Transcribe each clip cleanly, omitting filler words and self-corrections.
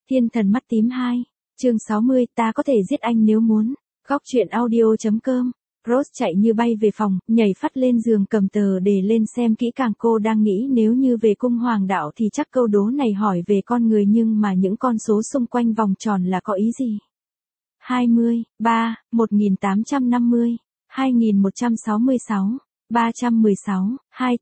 Thiên thần mắt tím 2, chương 60, ta có thể giết anh nếu muốn. Góc truyện audio.com. Rose chạy như bay về phòng, nhảy phát lên giường cầm tờ để lên xem kỹ càng. Cô đang nghĩ nếu như về cung hoàng đạo thì chắc câu đố này hỏi về con người, nhưng mà những con số xung quanh vòng tròn là có ý gì? 20, 3, 1850, 2166, 316,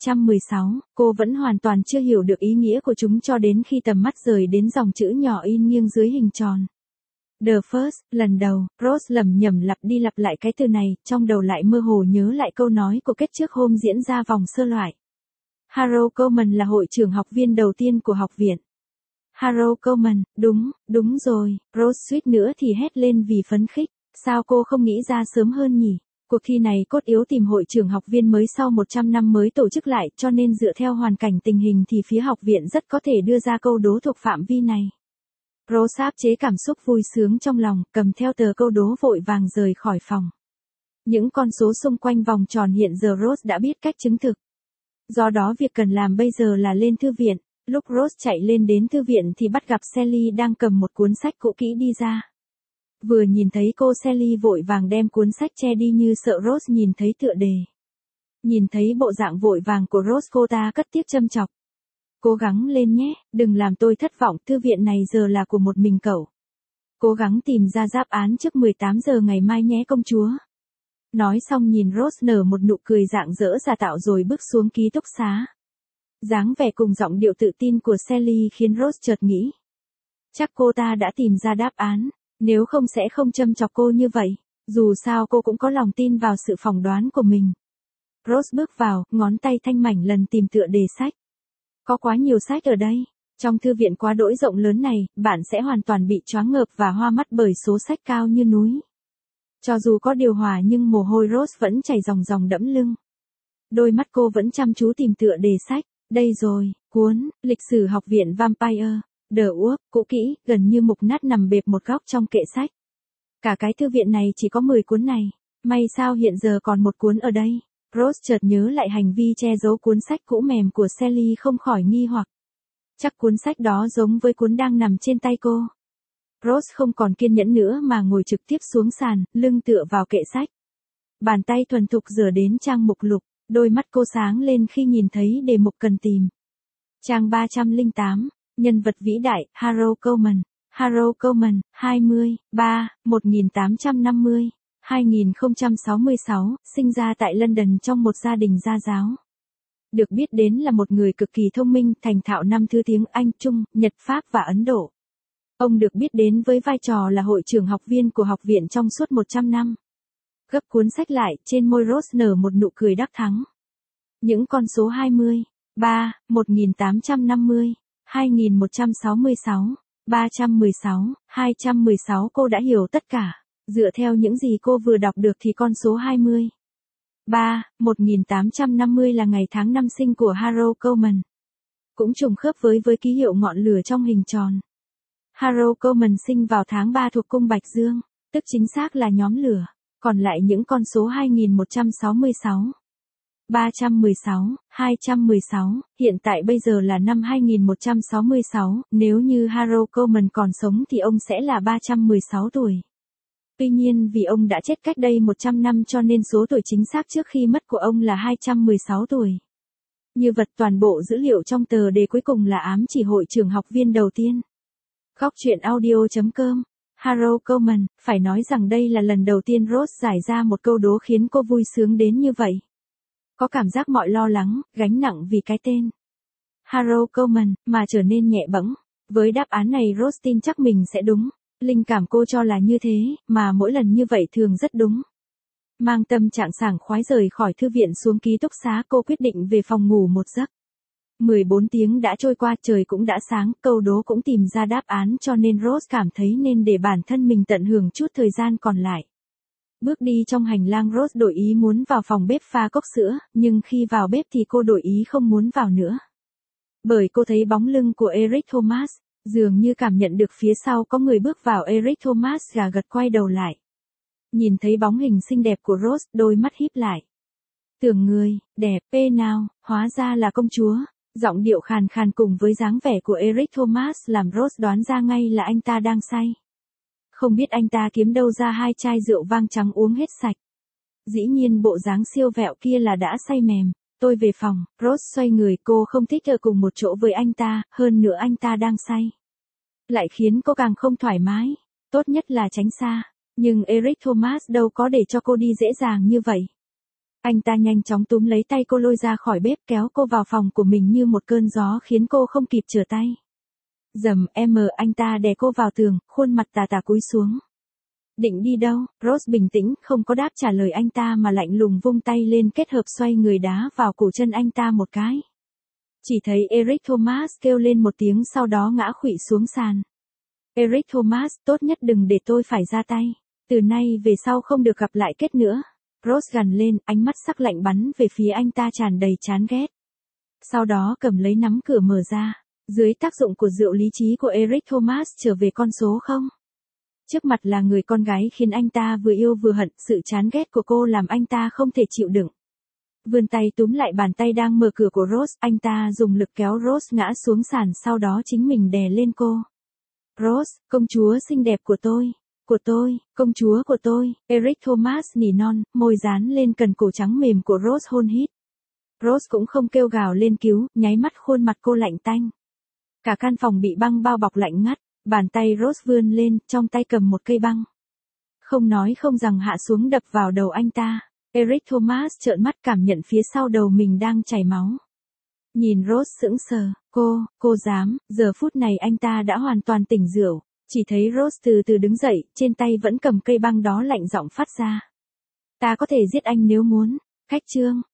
216, cô vẫn hoàn toàn chưa hiểu được ý nghĩa của chúng cho đến khi tầm mắt rời đến dòng chữ nhỏ in nghiêng dưới hình tròn. The first, lần đầu, Rose lẩm nhẩm lặp đi lặp lại cái từ này, trong đầu lại mơ hồ nhớ lại câu nói của Kết trước hôm diễn ra vòng sơ loại. Harold Coleman là hội trưởng học viên đầu tiên của học viện. Harold Coleman, đúng rồi, Rose suýt nữa thì hét lên vì phấn khích, sao cô không nghĩ ra sớm hơn nhỉ? Cuộc thi này cốt yếu tìm hội trưởng học viên mới sau 100 năm mới tổ chức lại, cho nên dựa theo hoàn cảnh tình hình thì phía học viện rất có thể đưa ra câu đố thuộc phạm vi này. Rose áp chế cảm xúc vui sướng trong lòng, cầm theo tờ câu đố vội vàng rời khỏi phòng. Những con số xung quanh vòng tròn hiện giờ Rose đã biết cách chứng thực. Do đó việc cần làm bây giờ là lên thư viện. Lúc Rose chạy lên đến thư viện thì bắt gặp Sally đang cầm một cuốn sách cũ kỹ đi ra. Vừa nhìn thấy cô, Sally vội vàng đem cuốn sách che đi như sợ Rose nhìn thấy tựa đề. Nhìn thấy bộ dạng vội vàng của Rose, cô ta cất tiếng châm chọc. Cố gắng lên nhé, đừng làm tôi thất vọng, thư viện này giờ là của một mình cậu. Cố gắng tìm ra đáp án trước 18 giờ ngày mai nhé công chúa. Nói xong nhìn Rose nở một nụ cười rạng rỡ giả tạo rồi bước xuống ký túc xá. Dáng vẻ cùng giọng điệu tự tin của Sally khiến Rose chợt nghĩ. Chắc cô ta đã tìm ra đáp án, nếu không sẽ không châm chọc cô như vậy, dù sao cô cũng có lòng tin vào sự phỏng đoán của mình. Rose bước vào, ngón tay thanh mảnh lần tìm tựa đề sách. Có quá nhiều sách ở đây, trong thư viện quá đỗi rộng lớn này, bạn sẽ hoàn toàn bị choáng ngợp và hoa mắt bởi số sách cao như núi. Cho dù có điều hòa nhưng mồ hôi Rose vẫn chảy ròng ròng đẫm lưng. Đôi mắt cô vẫn chăm chú tìm tựa đề sách. Đây rồi, cuốn Lịch sử học viện Vampire, The Wolf, cũ kỹ, gần như mục nát nằm bẹp một góc trong kệ sách. Cả cái thư viện này chỉ có 10 cuốn này, may sao hiện giờ còn một cuốn ở đây. Rose chợt nhớ lại hành vi che giấu cuốn sách cũ mềm của Sally, không khỏi nghi hoặc. Chắc cuốn sách đó giống với cuốn đang nằm trên tay cô. Rose không còn kiên nhẫn nữa mà ngồi trực tiếp xuống sàn, lưng tựa vào kệ sách. Bàn tay thuần thục rửa đến trang mục lục. Đôi mắt cô sáng lên khi nhìn thấy đề mục cần tìm. Trang 308, nhân vật vĩ đại, Harold Coleman. Harold Coleman, 20, 3, 1850, 2066, sinh ra tại London trong một gia đình gia giáo. Được biết đến là một người cực kỳ thông minh, thành thạo 5 thứ tiếng Anh, Trung, Nhật, Pháp và Ấn Độ. Ông được biết đến với vai trò là hội trưởng học viên của học viện trong suốt 100 năm. Gấp cuốn sách lại, trên môi Rose nở một nụ cười đắc thắng. Những con số 20, 3, 1850, 2166, 316, 216 cô đã hiểu tất cả. Dựa theo những gì cô vừa đọc được thì con số 20, 3, 1850 là ngày tháng năm sinh của Harold Coleman. Cũng trùng khớp với ký hiệu ngọn lửa trong hình tròn. Harold Coleman sinh vào tháng 3 thuộc cung Bạch Dương, tức chính xác là nhóm lửa. Còn lại những con số 2166, 316, 216, hiện tại bây giờ là năm 2166, nếu như Harold Coleman còn sống thì ông sẽ là 316 tuổi. Tuy nhiên vì ông đã chết cách đây 100 năm cho nên số tuổi chính xác trước khi mất của ông là 216 tuổi. Như vật toàn bộ dữ liệu trong tờ đề cuối cùng là ám chỉ hội trưởng học viên đầu tiên. Góc truyện audio.com. Harold Coleman, phải nói rằng đây là lần đầu tiên Rose giải ra một câu đố khiến cô vui sướng đến như vậy. Có cảm giác mọi lo lắng, gánh nặng vì cái tên Harold Coleman mà trở nên nhẹ bẫng. Với đáp án này Rose tin chắc mình sẽ đúng. Linh cảm cô cho là như thế, mà mỗi lần như vậy thường rất đúng. Mang tâm trạng sảng khoái rời khỏi thư viện xuống ký túc xá, cô quyết định về phòng ngủ một giấc. 14 tiếng đã trôi qua, trời cũng đã sáng, câu đố cũng tìm ra đáp án cho nên Rose cảm thấy nên để bản thân mình tận hưởng chút thời gian còn lại. Bước đi trong hành lang, Rose đổi ý muốn vào phòng bếp pha cốc sữa, nhưng khi vào bếp thì cô đổi ý không muốn vào nữa. Bởi cô thấy bóng lưng của Eric Thomas, dường như cảm nhận được phía sau có người bước vào. Eric Thomas gà gật quay đầu lại. Nhìn thấy bóng hình xinh đẹp của Rose, đôi mắt híp lại. Tưởng người, đẹp, nào, hóa ra là công chúa. Giọng điệu khàn khàn cùng với dáng vẻ của Eric Thomas làm Rose đoán ra ngay là anh ta đang say. Không biết anh ta kiếm đâu ra 2 chai rượu vang trắng uống hết sạch. Dĩ nhiên bộ dáng siêu vẹo kia là đã say mềm. Tôi về phòng, Rose xoay người, cô không thích ở cùng một chỗ với anh ta, hơn nữa anh ta đang say. Lại khiến cô càng không thoải mái. Tốt nhất là tránh xa. Nhưng Eric Thomas đâu có để cho cô đi dễ dàng như vậy. Anh ta nhanh chóng túm lấy tay cô lôi ra khỏi bếp, kéo cô vào phòng của mình như một cơn gió khiến cô không kịp trở tay. Dầm, anh ta đè cô vào tường, khuôn mặt tà tà cúi xuống. Định đi đâu? Rose bình tĩnh, không có đáp trả lời anh ta mà lạnh lùng vung tay lên, kết hợp xoay người đá vào cổ chân anh ta một cái. Chỉ thấy Eric Thomas kêu lên một tiếng, sau đó ngã khuỵu xuống sàn. Eric Thomas, tốt nhất đừng để tôi phải ra tay. Từ nay về sau không được gặp lại Kết nữa. Rose gằn lên, ánh mắt sắc lạnh bắn về phía anh ta tràn đầy chán ghét. Sau đó cầm lấy nắm cửa mở ra. Dưới tác dụng của rượu, lý trí của Eric Thomas trở về con số 0. Trước mặt là người con gái khiến anh ta vừa yêu vừa hận, sự chán ghét của cô làm anh ta không thể chịu đựng. Vươn tay túm lại bàn tay đang mở cửa của Rose, anh ta dùng lực kéo Rose ngã xuống sàn, sau đó chính mình đè lên cô. Rose, công chúa xinh đẹp của tôi, công chúa của tôi, Eric Thomas nỉ non, môi dán lên cần cổ trắng mềm của Rose hôn hít. Rose cũng không kêu gào lên cứu, nháy mắt khuôn mặt cô lạnh tanh. Cả căn phòng bị băng bao bọc lạnh ngắt, bàn tay Rose vươn lên, trong tay cầm một cây băng. Không nói không rằng hạ xuống đập vào đầu anh ta. Eric Thomas trợn mắt cảm nhận phía sau đầu mình đang chảy máu. Nhìn Rose sững sờ, cô dám, giờ phút này anh ta đã hoàn toàn tỉnh rượu. Chỉ thấy Rose từ từ đứng dậy, trên tay vẫn cầm cây băng đó, lạnh giọng phát ra. Ta có thể giết anh nếu muốn. Khách trương,